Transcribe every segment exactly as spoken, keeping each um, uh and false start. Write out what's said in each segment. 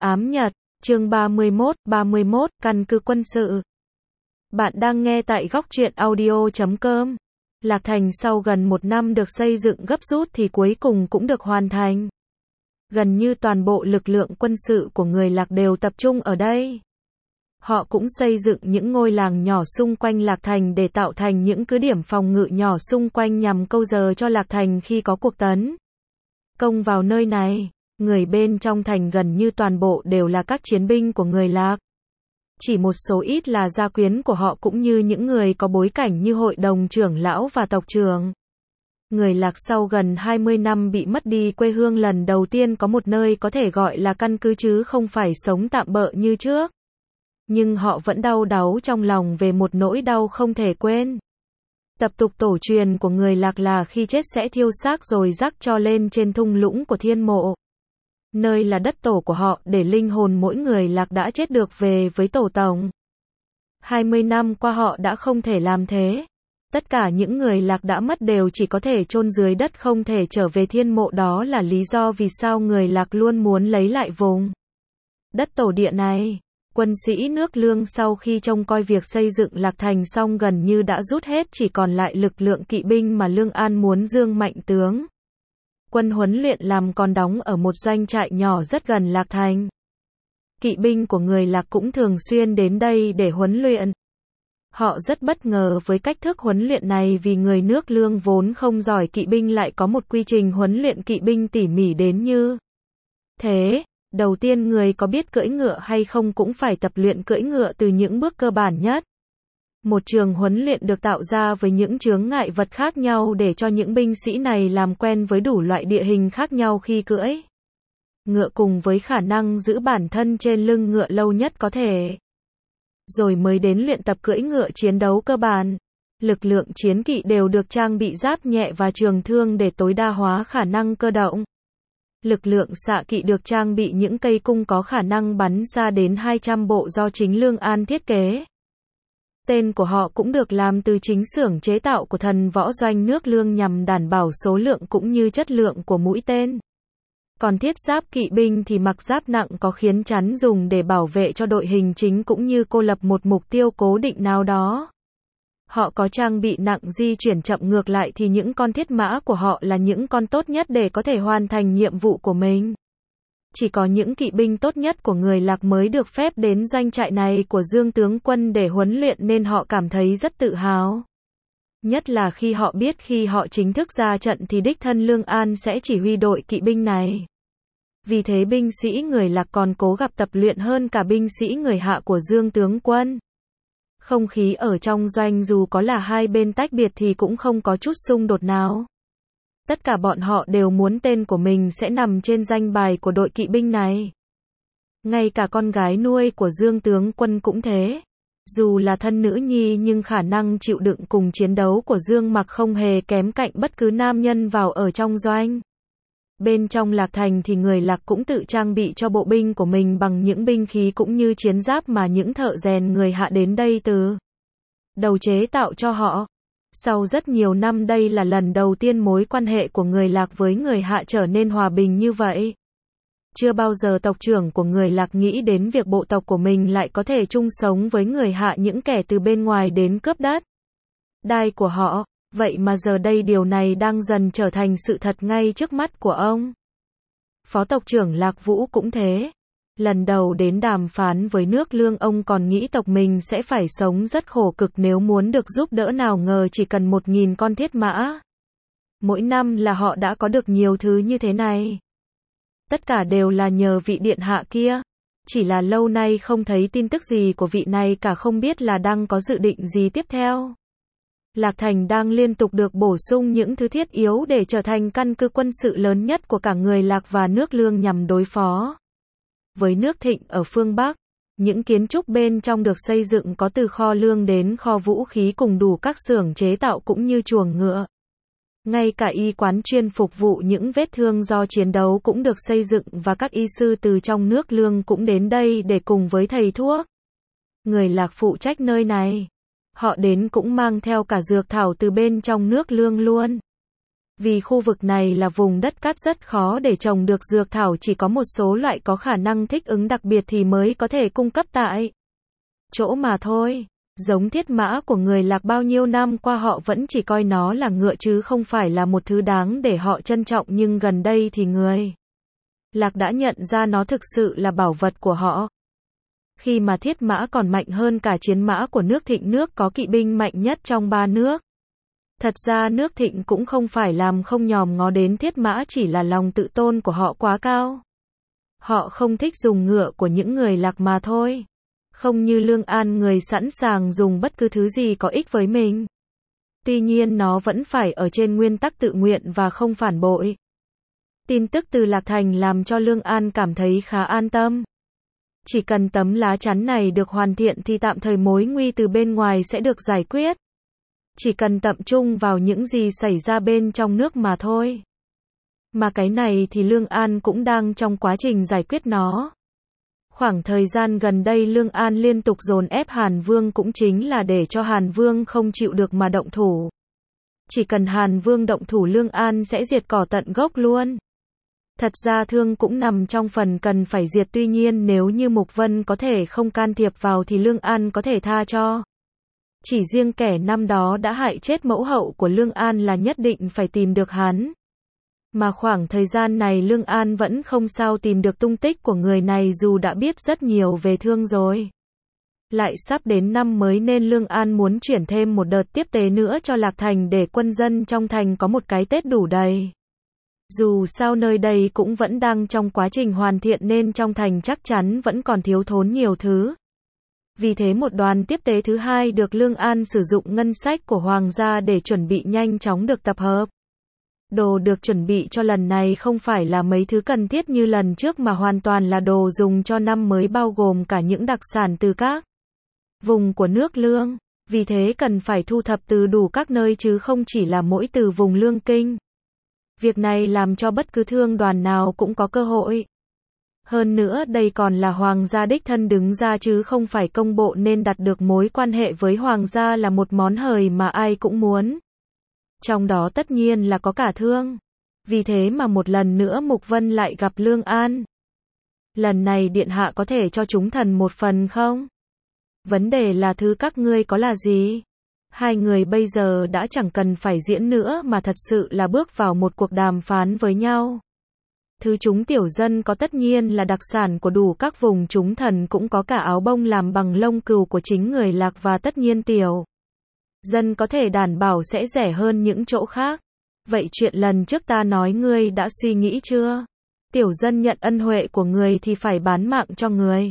ám nhật, chương ba mươi mốt, ba mươi mốt, căn cứ quân sự. Bạn đang nghe tại góc truyện audio chấm com. Lạc Thành sau gần một năm được xây dựng gấp rút thì cuối cùng cũng được hoàn thành. Gần như toàn bộ lực lượng quân sự của người Lạc đều tập trung ở đây. Họ cũng xây dựng những ngôi làng nhỏ xung quanh Lạc Thành để tạo thành những cứ điểm phòng ngự nhỏ xung quanh nhằm câu giờ cho Lạc Thành khi có cuộc tấn công vào nơi này. Người bên trong thành gần như toàn bộ đều là các chiến binh của người Lạc. Chỉ một số ít là gia quyến của họ cũng như những người có bối cảnh như hội đồng trưởng lão và tộc trưởng. Người Lạc sau gần hai mươi năm bị mất đi quê hương lần đầu tiên có một nơi có thể gọi là căn cứ chứ không phải sống tạm bợ như trước. Nhưng họ vẫn đau đáu trong lòng về một nỗi đau không thể quên. Tập tục tổ truyền của người Lạc là khi chết sẽ thiêu xác rồi rắc cho lên trên thung lũng của thiên mộ. Nơi là đất tổ của họ để linh hồn mỗi người Lạc đã chết được về với tổ tông. hai mươi năm qua họ đã không thể làm thế. Tất cả những người Lạc đã mất đều chỉ có thể chôn dưới đất không thể trở về thiên mộ, đó là lý do vì sao người Lạc luôn muốn lấy lại vùng đất tổ địa này. Quân sĩ nước Lương sau khi trông coi việc xây dựng Lạc Thành xong gần như đã rút hết, chỉ còn lại lực lượng kỵ binh mà Lương An muốn dương mạnh tướng quân huấn luyện làm còn đóng ở một doanh trại nhỏ rất gần Lạc Thành. Kỵ binh của người Lạc cũng thường xuyên đến đây để huấn luyện. Họ rất bất ngờ với cách thức huấn luyện này vì người nước Lương vốn không giỏi kỵ binh lại có một quy trình huấn luyện kỵ binh tỉ mỉ đến như thế. Đầu tiên người có biết cưỡi ngựa hay không cũng phải tập luyện cưỡi ngựa từ những bước cơ bản nhất. Một trường huấn luyện được tạo ra với những chướng ngại vật khác nhau để cho những binh sĩ này làm quen với đủ loại địa hình khác nhau khi cưỡi ngựa cùng với khả năng giữ bản thân trên lưng ngựa lâu nhất có thể. Rồi mới đến luyện tập cưỡi ngựa chiến đấu cơ bản. Lực lượng chiến kỵ đều được trang bị giáp nhẹ và trường thương để tối đa hóa khả năng cơ động. Lực lượng xạ kỵ được trang bị những cây cung có khả năng bắn xa đến hai trăm bộ do chính Lương An thiết kế. Tên của họ cũng được làm từ chính xưởng chế tạo của thần võ doanh nước Lương nhằm đảm bảo số lượng cũng như chất lượng của mũi tên. Còn thiết giáp kỵ binh thì mặc giáp nặng có khiến chắn dùng để bảo vệ cho đội hình chính cũng như cô lập một mục tiêu cố định nào đó. Họ có trang bị nặng di chuyển chậm, ngược lại thì những con thiết mã của họ là những con tốt nhất để có thể hoàn thành nhiệm vụ của mình. Chỉ có những kỵ binh tốt nhất của người Lạc mới được phép đến doanh trại này của Dương tướng quân để huấn luyện nên họ cảm thấy rất tự hào. Nhất là khi họ biết khi họ chính thức ra trận thì đích thân Lương An sẽ chỉ huy đội kỵ binh này. Vì thế binh sĩ người Lạc còn cố gặp tập luyện hơn cả binh sĩ người Hạ của Dương tướng quân. Không khí ở trong doanh dù có là hai bên tách biệt thì cũng không có chút xung đột nào. Tất cả bọn họ đều muốn tên của mình sẽ nằm trên danh bài của đội kỵ binh này. Ngay cả con gái nuôi của Dương tướng quân cũng thế. Dù là thân nữ nhi nhưng khả năng chịu đựng cùng chiến đấu của Dương Mặc không hề kém cạnh bất cứ nam nhân vào ở trong doanh. Bên trong Lạc Thành thì người Lạc cũng tự trang bị cho bộ binh của mình bằng những binh khí cũng như chiến giáp mà những thợ rèn người Hạ đến đây từ đầu chế tạo cho họ. Sau rất nhiều năm đây là lần đầu tiên mối quan hệ của người Lạc với người Hạ trở nên hòa bình như vậy. Chưa bao giờ tộc trưởng của người Lạc nghĩ đến việc bộ tộc của mình lại có thể chung sống với người Hạ, những kẻ từ bên ngoài đến cướp đất đai của họ. Vậy mà giờ đây điều này đang dần trở thành sự thật ngay trước mắt của ông. Phó tộc trưởng Lạc Vũ cũng thế. Lần đầu đến đàm phán với nước Lương ông còn nghĩ tộc mình sẽ phải sống rất khổ cực nếu muốn được giúp đỡ, nào ngờ chỉ cần một nghìn con thiết mã mỗi năm là họ đã có được nhiều thứ như thế này. Tất cả đều là nhờ vị điện hạ kia. Chỉ là lâu nay không thấy tin tức gì của vị này cả, không biết là đang có dự định gì tiếp theo. Lạc Thành đang liên tục được bổ sung những thứ thiết yếu để trở thành căn cứ quân sự lớn nhất của cả người Lạc và nước Lương nhằm đối phó với nước Thịnh ở phương Bắc. Những kiến trúc bên trong được xây dựng có từ kho lương đến kho vũ khí cùng đủ các xưởng chế tạo cũng như chuồng ngựa. Ngay cả y quán chuyên phục vụ những vết thương do chiến đấu cũng được xây dựng và các y sư từ trong nước Lương cũng đến đây để cùng với thầy thuốc người Lạc phụ trách nơi này. Họ đến cũng mang theo cả dược thảo từ bên trong nước Lương luôn. Vì khu vực này là vùng đất cát rất khó để trồng được dược thảo, chỉ có một số loại có khả năng thích ứng đặc biệt thì mới có thể cung cấp tại chỗ mà thôi. Giống thiết mã của người Lạc bao nhiêu năm qua họ vẫn chỉ coi nó là ngựa chứ không phải là một thứ đáng để họ trân trọng, nhưng gần đây thì người Lạc đã nhận ra nó thực sự là bảo vật của họ. Khi mà thiết mã còn mạnh hơn cả chiến mã của nước Thịnh, nước có kỵ binh mạnh nhất trong ba nước. Thật ra nước Thịnh cũng không phải làm không nhòm ngó đến thiết mã, chỉ là lòng tự tôn của họ quá cao. Họ không thích dùng ngựa của những người Lạc mà thôi. Không như Lương An, người sẵn sàng dùng bất cứ thứ gì có ích với mình. Tuy nhiên nó vẫn phải ở trên nguyên tắc tự nguyện và không phản bội. Tin tức từ Lạc Thành làm cho Lương An cảm thấy khá an tâm. Chỉ cần tấm lá chắn này được hoàn thiện thì tạm thời mối nguy từ bên ngoài sẽ được giải quyết. Chỉ cần tập trung vào những gì xảy ra bên trong nước mà thôi. Mà cái này thì Lương An cũng đang trong quá trình giải quyết nó. Khoảng thời gian gần đây Lương An liên tục dồn ép Hàn Vương cũng chính là để cho Hàn Vương không chịu được mà động thủ. Chỉ cần Hàn Vương động thủ Lương An sẽ diệt cỏ tận gốc luôn. Thật ra thương cũng nằm trong phần cần phải diệt, tuy nhiên nếu như Mục Vân có thể không can thiệp vào thì Lương An có thể tha cho. Chỉ riêng kẻ năm đó đã hại chết mẫu hậu của Lương An là nhất định phải tìm được hắn. Mà khoảng thời gian này Lương An vẫn không sao tìm được tung tích của người này dù đã biết rất nhiều về thương rồi. Lại sắp đến năm mới nên Lương An muốn chuyển thêm một đợt tiếp tế nữa cho Lạc Thành để quân dân trong thành có một cái Tết đủ đầy. Dù sao nơi đây cũng vẫn đang trong quá trình hoàn thiện nên trong thành chắc chắn vẫn còn thiếu thốn nhiều thứ. Vì thế một đoàn tiếp tế thứ hai được Lương An sử dụng ngân sách của Hoàng gia để chuẩn bị nhanh chóng được tập hợp. Đồ được chuẩn bị cho lần này không phải là mấy thứ cần thiết như lần trước mà hoàn toàn là đồ dùng cho năm mới, bao gồm cả những đặc sản từ các vùng của nước Lương. Vì thế cần phải thu thập từ đủ các nơi chứ không chỉ là mỗi từ vùng Lương Kinh. Việc này làm cho bất cứ thương đoàn nào cũng có cơ hội. Hơn nữa đây còn là Hoàng gia đích thân đứng ra chứ không phải công bộ, nên đặt được mối quan hệ với Hoàng gia là một món hời mà ai cũng muốn. Trong đó tất nhiên là có cả thương. Vì thế mà một lần nữa Mục Vân lại gặp Lương An. Lần này điện hạ có thể cho chúng thần một phần không? Vấn đề là thứ các ngươi có là gì? Hai người bây giờ đã chẳng cần phải diễn nữa mà thật sự là bước vào một cuộc đàm phán với nhau. Thứ chúng tiểu dân có tất nhiên là đặc sản của đủ các vùng, chúng thần cũng có cả áo bông làm bằng lông cừu của chính người Lạc, và tất nhiên tiểu dân có thể đảm bảo sẽ rẻ hơn những chỗ khác. Vậy chuyện lần trước ta nói ngươi đã suy nghĩ chưa? Tiểu dân nhận ân huệ của người thì phải bán mạng cho người.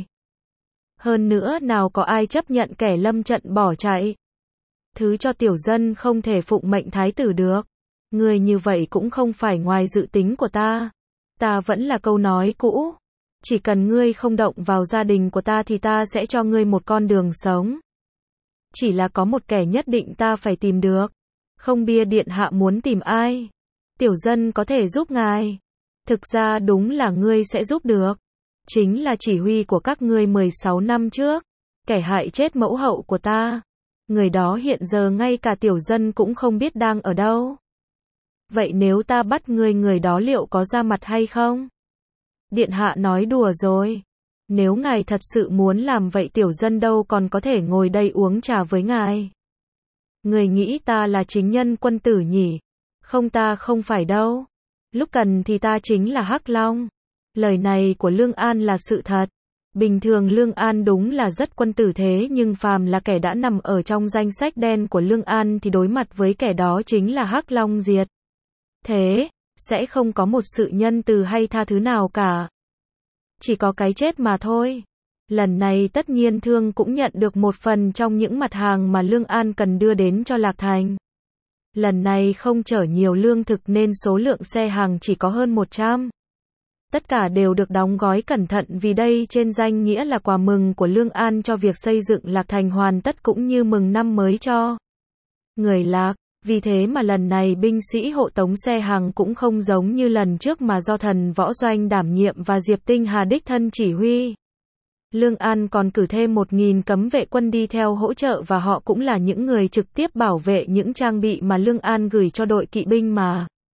Hơn nữa nào có ai chấp nhận kẻ lâm trận bỏ chạy. Thứ cho tiểu dân không thể phụng mệnh thái tử được. Người như vậy cũng không phải ngoài dự tính của ta. Ta vẫn là câu nói cũ. Chỉ cần ngươi không động vào gia đình của ta thì ta sẽ cho ngươi một con đường sống. Chỉ là có một kẻ nhất định ta phải tìm được. Không bia điện hạ muốn tìm ai? Tiểu dân có thể giúp ngài. Thực ra đúng là ngươi sẽ giúp được. Chính là chỉ huy của các ngươi mười sáu năm trước. Kẻ hại chết mẫu hậu của ta. Người đó hiện giờ ngay cả tiểu dân cũng không biết đang ở đâu. Vậy nếu ta bắt ngươi, người đó liệu có ra mặt hay không? Điện hạ nói đùa rồi. Nếu ngài thật sự muốn làm vậy tiểu dân đâu còn có thể ngồi đây uống trà với ngài. Người nghĩ ta là chính nhân quân tử nhỉ? Không, ta không phải đâu. Lúc cần thì ta chính là Hắc Long. Lời này của Lương An là sự thật. Bình thường Lương An đúng là rất quân tử, thế nhưng phàm là kẻ đã nằm ở trong danh sách đen của Lương An thì đối mặt với kẻ đó chính là Hắc Long diệt. Thế, sẽ không có một sự nhân từ hay tha thứ nào cả. Chỉ có cái chết mà thôi. Lần này tất nhiên thương cũng nhận được một phần trong những mặt hàng mà Lương An cần đưa đến cho Lạc Thành. Lần này không chở nhiều lương thực nên số lượng xe hàng chỉ có hơn một trăm. Tất cả đều được đóng gói cẩn thận vì đây trên danh nghĩa là quà mừng của Lương An cho việc xây dựng Lạc Thành hoàn tất cũng như mừng năm mới cho người Lạc. Vì thế mà lần này binh sĩ hộ tống xe hàng cũng không giống như lần trước mà do thần võ doanh đảm nhiệm và Diệp Tinh Hà đích thân chỉ huy. Lương An còn cử thêm một nghìn cấm vệ quân đi theo hỗ trợ và họ cũng là những người trực tiếp bảo vệ những trang bị mà Lương An gửi cho đội kỵ binh mà.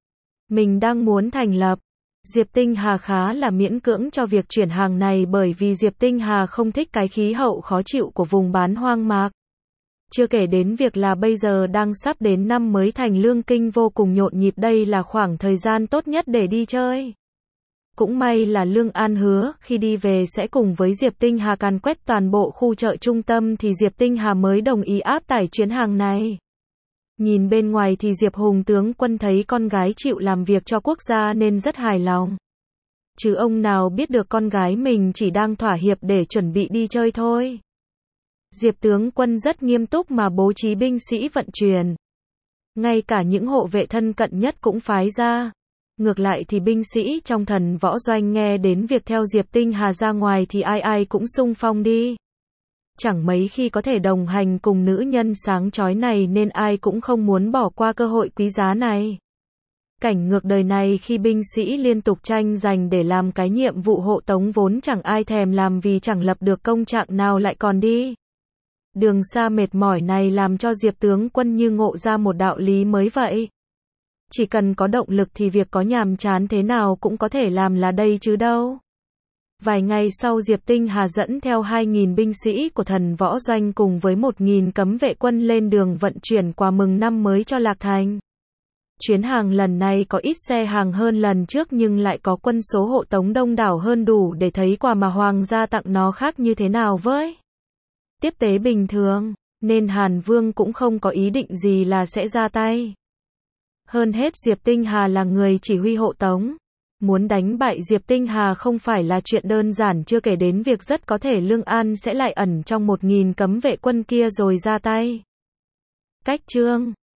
mình đang muốn thành lập. Diệp Tinh Hà khá là miễn cưỡng cho việc chuyển hàng này bởi vì Diệp Tinh Hà không thích cái khí hậu khó chịu của vùng bán hoang mạc. Chưa kể đến việc là bây giờ đang sắp đến năm mới thành Lương Kinh vô cùng nhộn nhịp, đây là khoảng thời gian tốt nhất để đi chơi. Cũng may là Lương An hứa khi đi về sẽ cùng với Diệp Tinh Hà càn quét toàn bộ khu chợ trung tâm thì Diệp Tinh Hà mới đồng ý áp tải chuyến hàng này. Nhìn bên ngoài thì Diệp Hùng tướng quân thấy con gái chịu làm việc cho quốc gia nên rất hài lòng. Chứ ông nào biết được con gái mình chỉ đang thỏa hiệp để chuẩn bị đi chơi thôi. Diệp tướng quân rất nghiêm túc mà bố trí binh sĩ vận chuyển. Ngay cả những hộ vệ thân cận nhất cũng phái ra. Ngược lại thì binh sĩ trong thần võ doanh nghe đến việc theo Diệp Tinh Hà ra ngoài thì ai ai cũng xung phong đi. Chẳng mấy khi có thể đồng hành cùng nữ nhân sáng chói này nên ai cũng không muốn bỏ qua cơ hội quý giá này. Cảnh ngược đời này khi binh sĩ liên tục tranh giành để làm cái nhiệm vụ hộ tống vốn chẳng ai thèm làm vì chẳng lập được công trạng nào lại còn đi. Đường xa mệt mỏi này làm cho Diệp tướng quân như ngộ ra một đạo lý mới vậy. Chỉ cần có động lực thì việc có nhàm chán thế nào cũng có thể làm là đây chứ đâu. Vài ngày sau Diệp Tinh Hà dẫn theo hai nghìn binh sĩ của thần võ doanh cùng với một nghìn cấm vệ quân lên đường vận chuyển quà mừng năm mới cho Lạc Thành. Chuyến hàng lần này có ít xe hàng hơn lần trước nhưng lại có quân số hộ tống đông đảo hơn đủ để thấy quà mà Hoàng gia tặng nó khác như thế nào với tiếp tế bình thường, nên Hàn Vương cũng không có ý định gì là sẽ ra tay. Hơn hết Diệp Tinh Hà là người chỉ huy hộ tống. Muốn đánh bại Diệp Tinh Hà không phải là chuyện đơn giản, chưa kể đến việc rất có thể Lương An sẽ lại ẩn trong một nghìn cấm vệ quân kia rồi ra tay. Cách chương